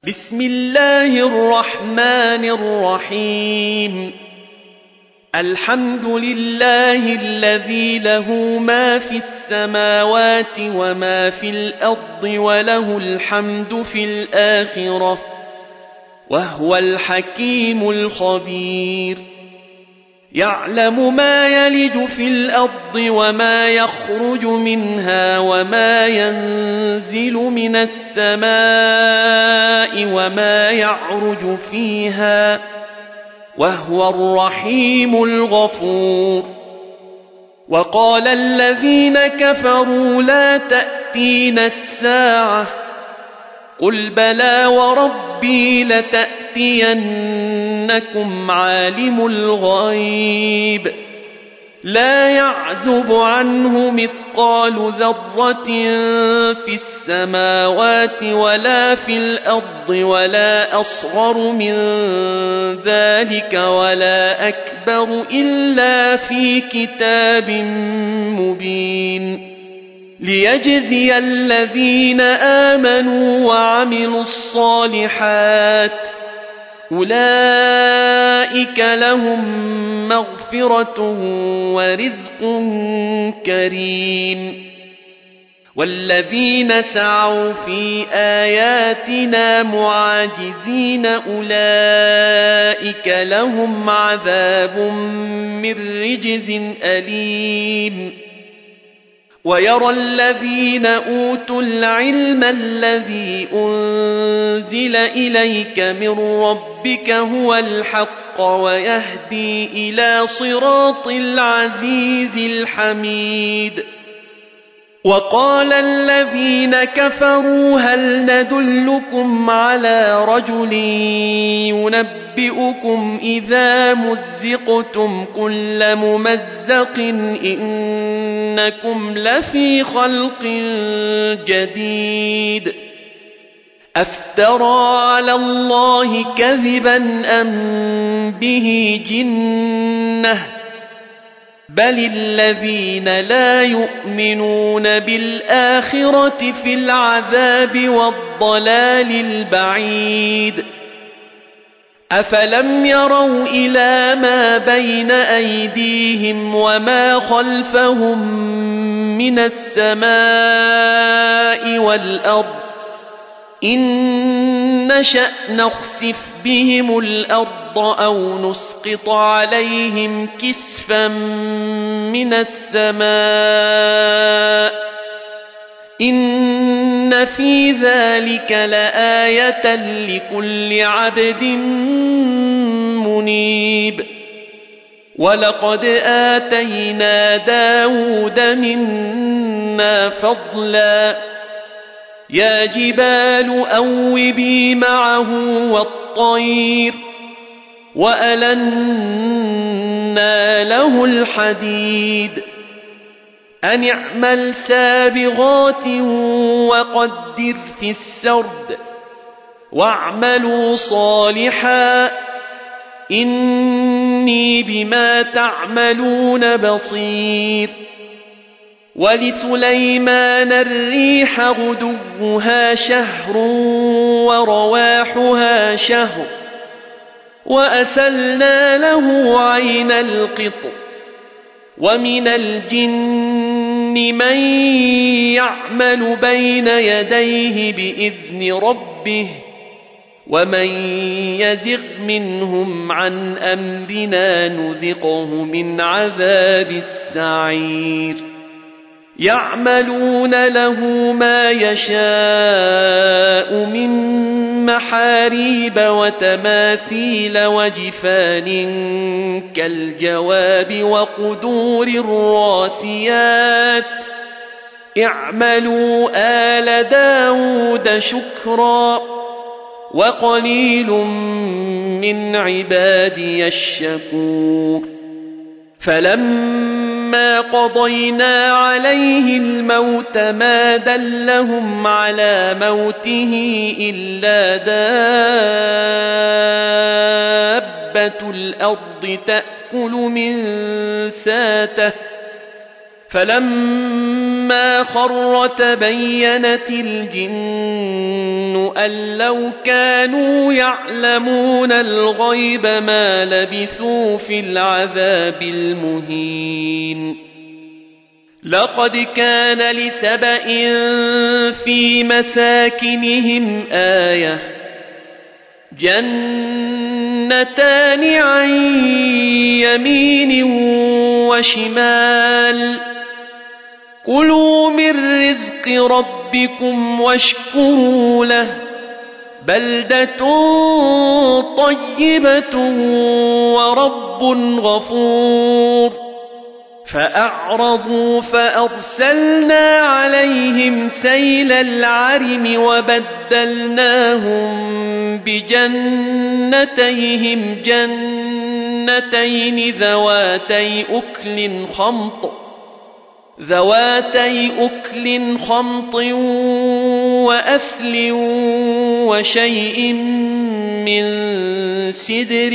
بسم الله الرحمن الرحيم. الحمد لله الذي له ما في السماوات وما في الأرض وله الحمد في الآخرة وهو الحكيم الخبير. يعلم ما يلج في الأرض وما يخرج منها وما ينزل من السماء وما يعرج فيها وهو الرحيم الغفور. وقال الذين كفروا لا تأتينا الساعة قل بلى وربي لتأتينكم عالم الغيب لا يعزب عنه مثقال ذرة في السماوات ولا في الأرض ولا أصغر من ذلك ولا أكبر إلا في كتاب مبين ليجزي الذين آمنوا وعملوا الصالحات أولئك لهم مغفرة ورزق كريم. والذين سعوا في آياتنا معاجزين أولئك لهم عذاب من رجز أليم. ويرى الذين أوتوا العلم الذي أنزل إليك من ربك هو الحق ويهدي إلى صراط العزيز الحميد. وقال الذين كفروا هل ندلكم على رجل ينبئكم إذا مزقتم كل ممزق إنكم لفي خلق جديد أفترى على الله كذبا أم به جنة بل الذين لا يؤمنون بالآخرة في العذاب والضلال البعيد. أفلم يروا إلى ما بين أيديهم وما خلفهم من السماء والأرض إن نشأ نخسف بهم الأرض أو نسقط عليهم كسفا من السماء إن في ذلك لآية لكل عبد منيب. ولقد آتينا داود منا فضلا يا جبال أوبي معه والطير وألنا له الحديد أن اعمل سابغات وقدر في السرد واعملوا صالحا إني بما تعملون بصير. ولسليمان الريح غدوها شهر ورواحها شهر وأسلنا له عين القطر ومن الجن من يعمل بين يديه بإذن ربه ومن يزغ منهم عن أمرنا نذقه من عذاب السعير. يعملون له ما يشاء من محاريب وتماثيل وجفان كالجواب وقدور الراسيات اعملوا آل داود شكرا وقليل من عبادي الشكور. فلما قضينا عليه الموت ما دلهم على موته إلا دابة الأرض تأكل من ساته فلما خر تبينت الجن أن لو كانوا يعلمون الغيب ما لبثوا في العذاب المهين لقد كان لسبإ في مساكنهم آية جنتان عن يمين وشمال كلوا من رزق ربكم واشكروا له بلدة طيبة ورب غفور فأعرضوا فأرسلنا عليهم سيل العرم وبدلناهم بجنتيهم جنتين ذواتي أكل خمط وأثل وشيء من سدر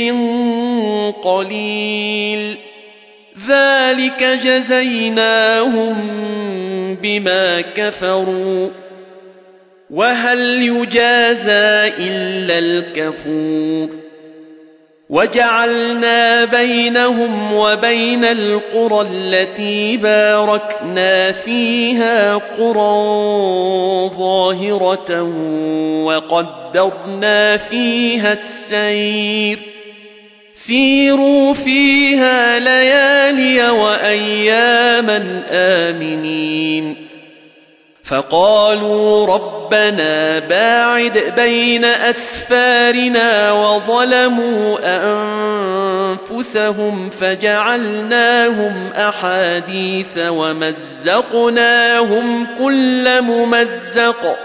قليل ذلك جزيناهم بما كفروا وهل يجازى إلا الكفور وجعلنا بينهم وبين القرى التي باركنا فيها قرى ظاهرة وقدرنا فيها السير سيروا فيها ليالي وأياما آمنين فقالوا ربنا باعد بين أسفارنا وظلموا أنفسهم فجعلناهم أحاديث ومزقناهم كل ممزق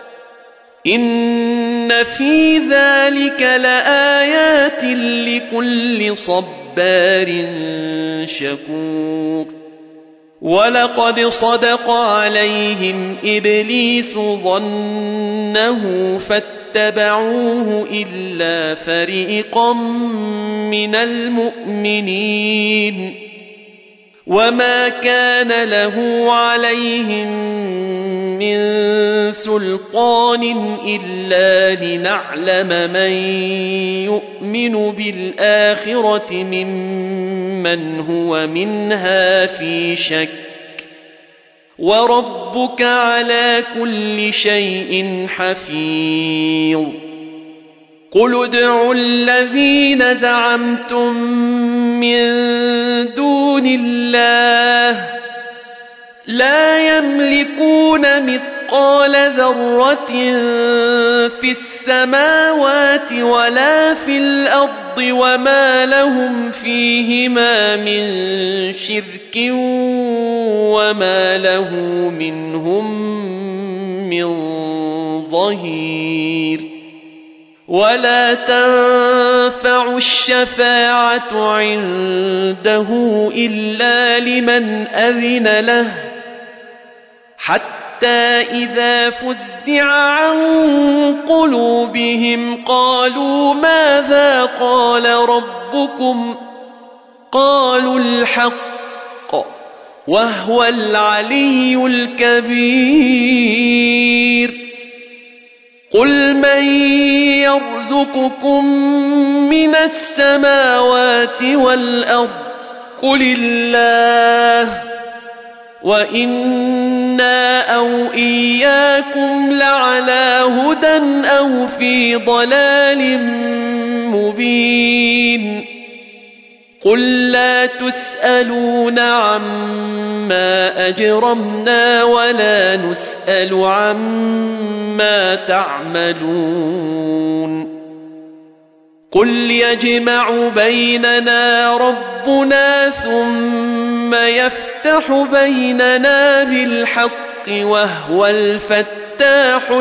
إن في ذلك لآيات لكل صبار شكور ولقد صدق عليهم إبليس ظنه فاتبعوه إلا فريقا من المؤمنين وما كان له عليهم من سلطان إلا لنعلم من يؤمن بالآخرة ممن هو منها في شك وربك على كل شيء حفيظ قل ادعوا الذين زعمتم من دون الله لا يملكون مثقال ذرة في السماوات ولا في الأرض وما لهم فيهما من شرك وما له منهم من ظهير ولا تنفع الشفاعة عنده إلا لمن أذن له حتى إذا فزع عن قلوبهم قالوا ماذا قال ربكم قالوا الحق وهو العلي الكبير قل من يرزقكم من السماوات والأرض قل الله وإنا أو إياكم لعلى هدى أو في ضلال مبين قل لا تسألون عما أجرمنا ولا نسأل عما تعملون قل يجمع بيننا ربنا ثم يفتح بيننا بالحق وهو الفتاح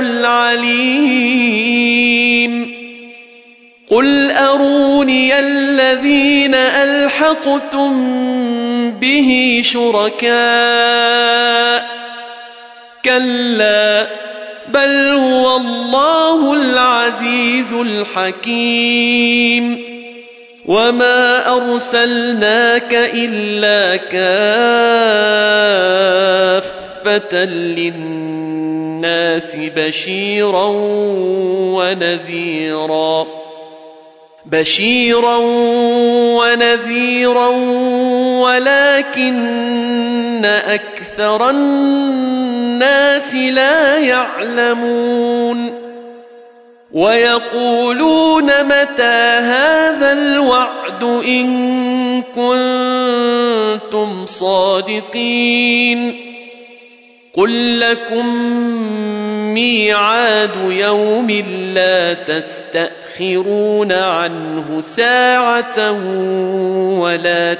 العليم قل أروني الذين ألحقتم به شركاء كلا بل هو الله العزيز الحكيم وما أرسلناك إلا كافة للناس بشيرا ونذيرا ولكن أكثر الناس لا يعلمون ويقولون متى هذا الوعد إن كنتم صادقين قل لكم ميعاد يوم لا تستأخرون عنه ساعة ولا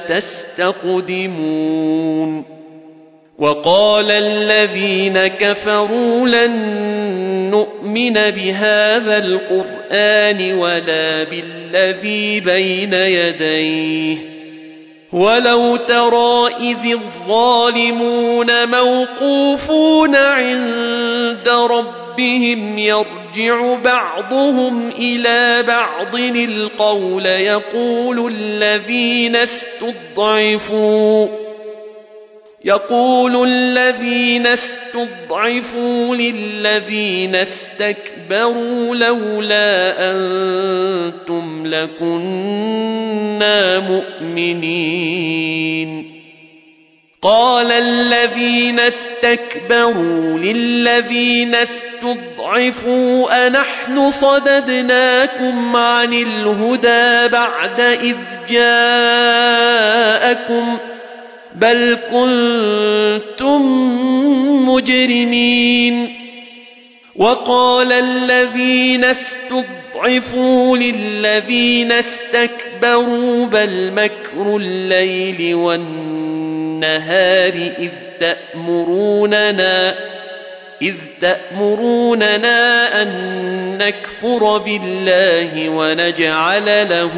تستقدمون وقال الذين كفروا لن نؤمن بهذا القرآن ولا بالذي بين يديه ولو ترى إذ الظالمون موقوفون عند ربهم يرجع بعضهم إلى بعض القول يقول الذين استضعفوا للذين استكبروا لولا أنتم لكنا مؤمنين قال الذين استكبروا للذين استضعفوا أنحن صددناكم عن الهدى بعد إذ جاءكم بل كنتم مجرمين وقال الذين استضعفوا للذين استكبروا بل مكر الليل والنهار إذ تأمروننا أن نكفر بالله ونجعل له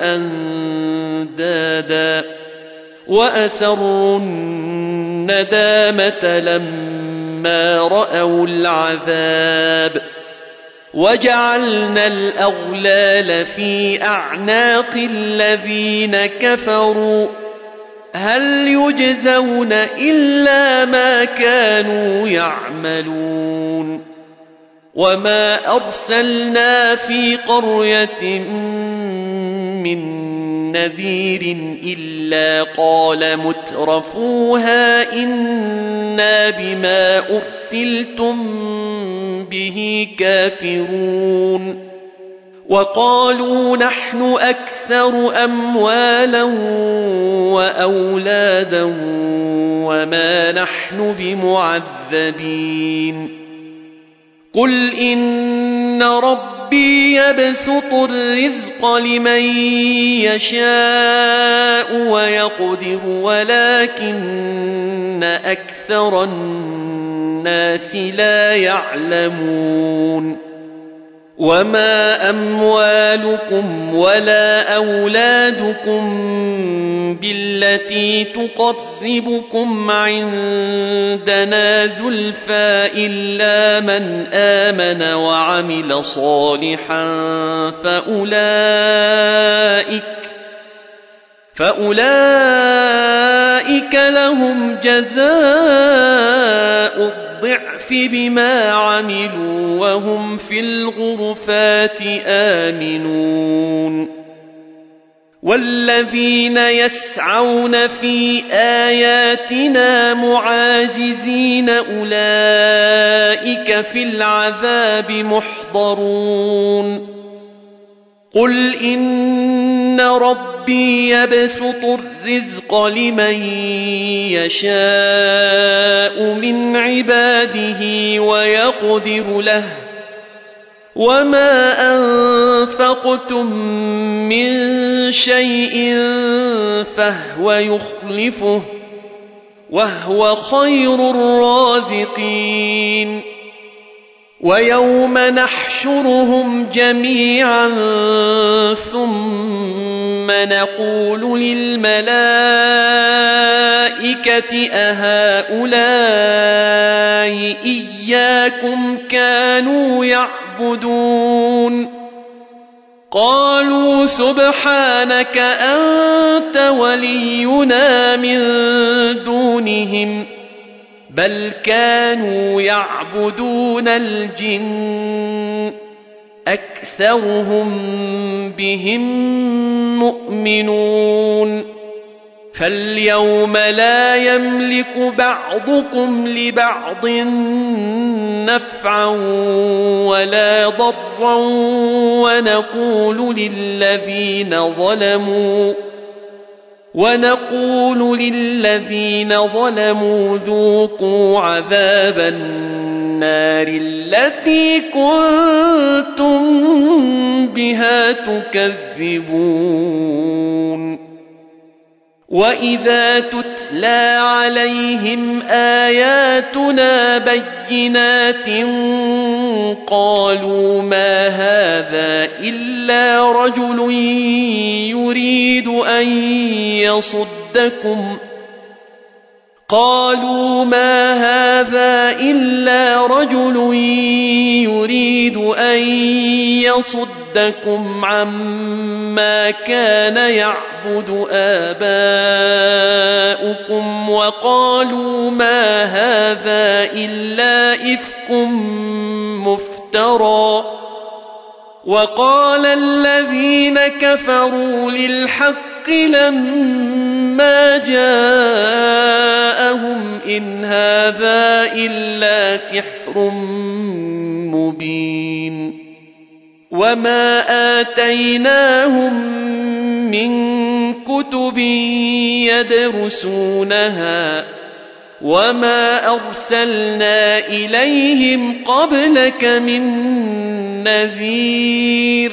أندادا وأسروا الندامة لما رأوا العذاب وجعلنا الأغلال في أعناق الذين كفروا هل يجزون إلا ما كانوا يعملون وما أرسلنا في قرية من نذير إلا قال مترفوها إنا بما أرسلتم به كافرون وقالوا نحن أكثر أموالا وأولادا وما نحن بمعذبين قل إن ربي يبسط الرزق لمن يشاء ويقدر ولكن أكثر الناس لا يعلمون وما أموالكم ولا أولادكم بالتي تقربكم عندنا زلفى إلا من آمن وعمل صالحا فأولئك لهم جزاء الضعف بما عملوا وهم في الغرفات آمنون والذين يسعون في آياتنا معاجزين أولئك في العذاب محضرون قل إن ربي يبسط الرزق لمن يشاء من عباده ويقدر له وما أنفقتم من شيء فهو يخلفه وهو خير الرازقين ويوم نحشرهم جميعا ثم نقول للملائكة أهؤلاء إياكم كانوا يعبدون قالوا سبحانك أنت ولينا من دونهم بل كانوا يعبدون الجن أكثرهم بهم مؤمنون فاليوم لا يملك بعضكم لبعض نفعا ولا ضرا ونقول للذين ظلموا ذوقوا عذاب النار التي كنتم بها تكذبون وإذا تتلى عليهم آياتنا بينات قالوا ما هذا إلا رجل يريد أن يصدكم عما كان يعبد آباؤكم وقالوا ما هذا إلا إفك مفترى وقال الذين كفروا للحق لما جاءهم إن هذا إلا سحر مبين وما آتيناهم من كتب يدرسونها وما أرسلنا إليهم قبلك من نذير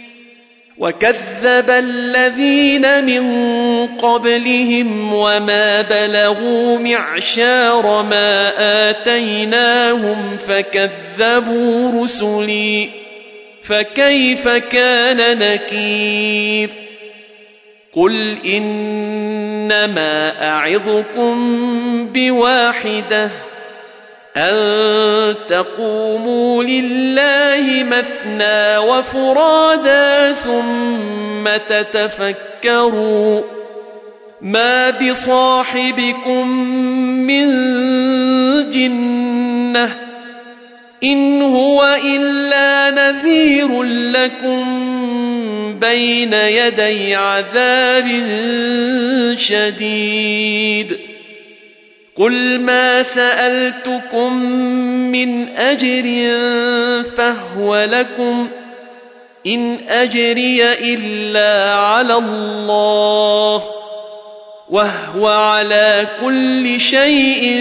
وكذب الذين من قبلهم وما بلغوا معشار ما آتيناهم فكذبوا رسلي فكيف كان نكير قل إنما أعظكم بواحدة أن تقوموا لله مثنى وفرادا ثم تتفكروا ما بصاحبكم من جنة إن هو إلا نذير لكم بين يدي عذاب شديد قل ما سألتكم من أجر فهو لكم إن أجري إلا على الله وهو على كل شيء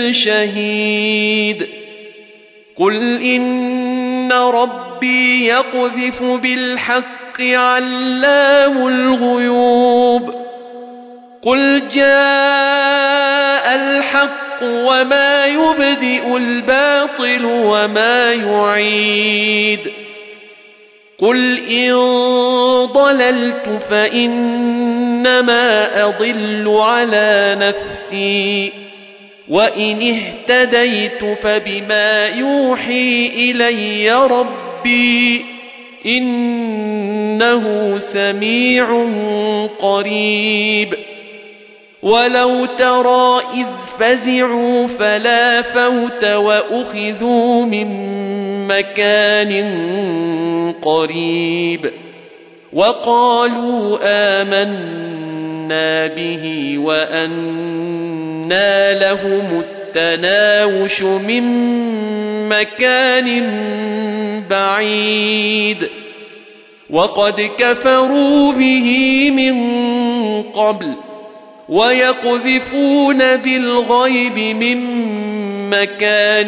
شهيد قل إن ربي يقذف بالحق علام الغيوب قل جاء الحق وما يبدئ الباطل وما يعيد قل إن ضللت فإنما أضل على نفسي وإن اهتديت فبما يوحي إلي ربي إنه سميع قريب ولو ترى إذ فزعوا فلا فوت وأخذوا من مكان قريب وقالوا آمنا به وأنى لهم التناوش من مكان بعيد وقد كفروا به من قبل ويقذفون بالغيب من مكان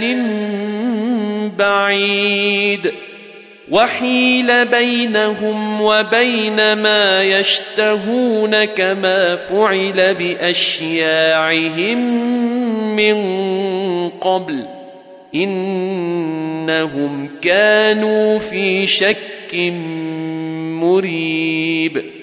بعيد وحيل بينهم وبين ما يشتهون كما فعل بأشياعهم من قبل إنهم كانوا في شك مريب